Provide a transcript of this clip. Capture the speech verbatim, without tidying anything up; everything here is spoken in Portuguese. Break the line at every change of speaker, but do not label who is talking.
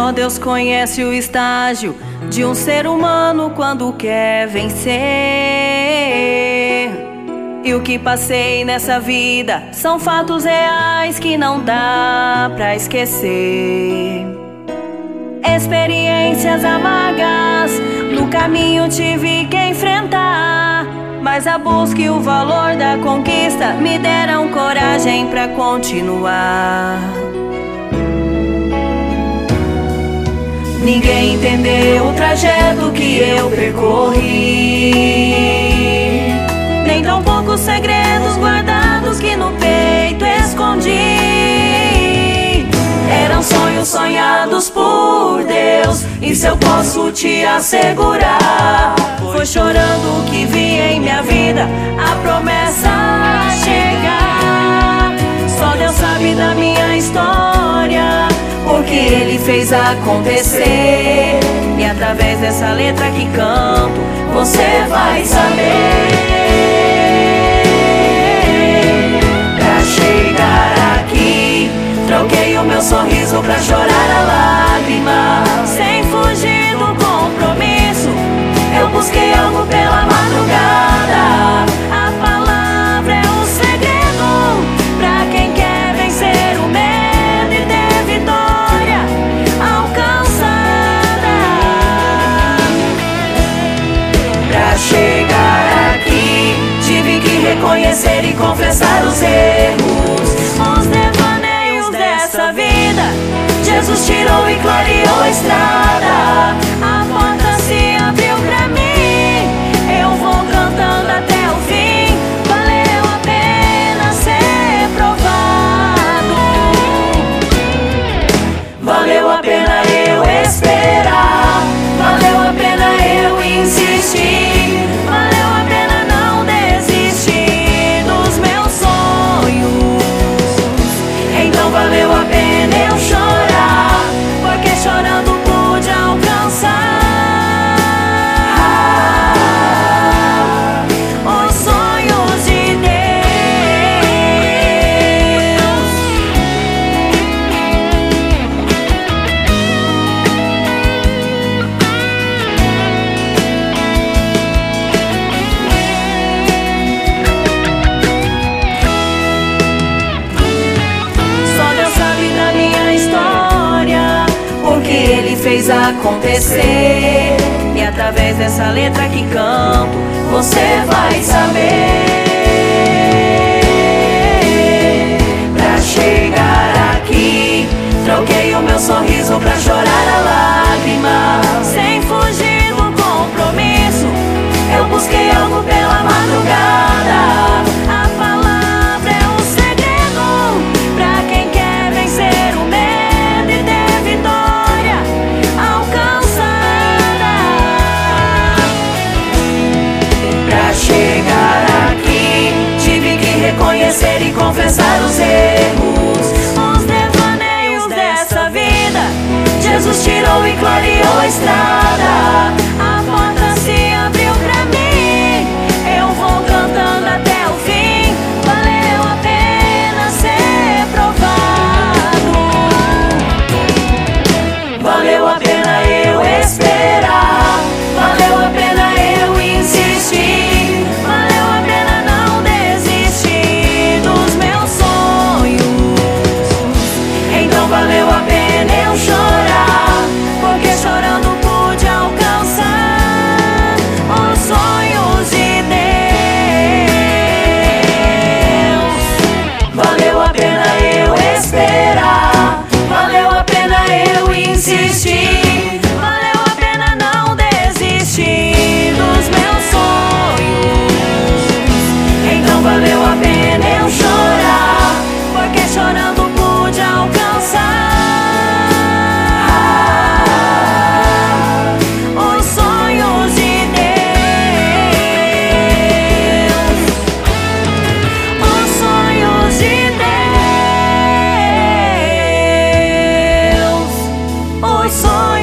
Só Deus conhece o estágio de um ser humano quando quer vencer. E o que passei nessa vida são fatos reais que não dá pra esquecer. Experiências amargas no caminho tive que enfrentar, mas a busca e o valor da conquista me deram coragem pra continuar. Ninguém entendeu o trajeto que eu percorri, nem tão poucos segredos guardados que no peito escondi. Eram sonhos sonhados por Deus, isso eu posso te assegurar. Foi chorando que vi em minha vida a promessa chegar. Só Deus sabe da minha história, porque Ele fez acontecer. E através dessa letra que canto, você vai saber. Pra chegar aqui, troquei o meu sorriso pra chorar a lágrima. Sem fugir do compromisso, eu busquei algo pela madrugada. A palavra é o segredo pra quem quer vencer o medo e ter vitória alcançada. Pra chegar aqui, tive que reconhecer e confessar os erros, os devaneios dessa vida. Jesus tirou e clareou a estrada. A porta se abriu pra mim, eu vou cantando até o fim. Valeu a pena ser provado, valeu a pena eu esperar, valeu a pena eu insistir, valeu a pena não desistir dos meus sonhos. Então valeu a pena eu chorar, porque chorando pude alcançar os sonhos de Deus. Só Deus sabe da minha história, porque Ele fez acontecer. E através dessa letra que canto, você vai saber. Pra chegar aqui, troquei o meu sorriso pra chorar a lágrima. Sem fugir do compromisso, eu busquei algo pela madrugada. A palavra é o segredo pra quem quer vencer o medo e ter vitória alcançada. Pra chegar aqui, tive que reconhecer e confessar os erros, os devaneios dessa vida. Jesus tirou e clareou a estrada. A porta se abriu pra mim, eu vou cantando até o fim. Valeu a pena ser provado, valeu a pena eu esperar, valeu a pena eu insistir, valeu a pena não desistir dos meus sonhos. Então valeu a pena eu chorar, porque chorando pude alcançar os sonhos de Deus. Valeu a pena eu esperar, valeu a pena eu insistir, valeu a pena não desistir dos meus sonhos. Então valeu a pena eu chorar, porque chorando pude alcançar os sonhos de Deus, os sonhos de Deus, os sonhos.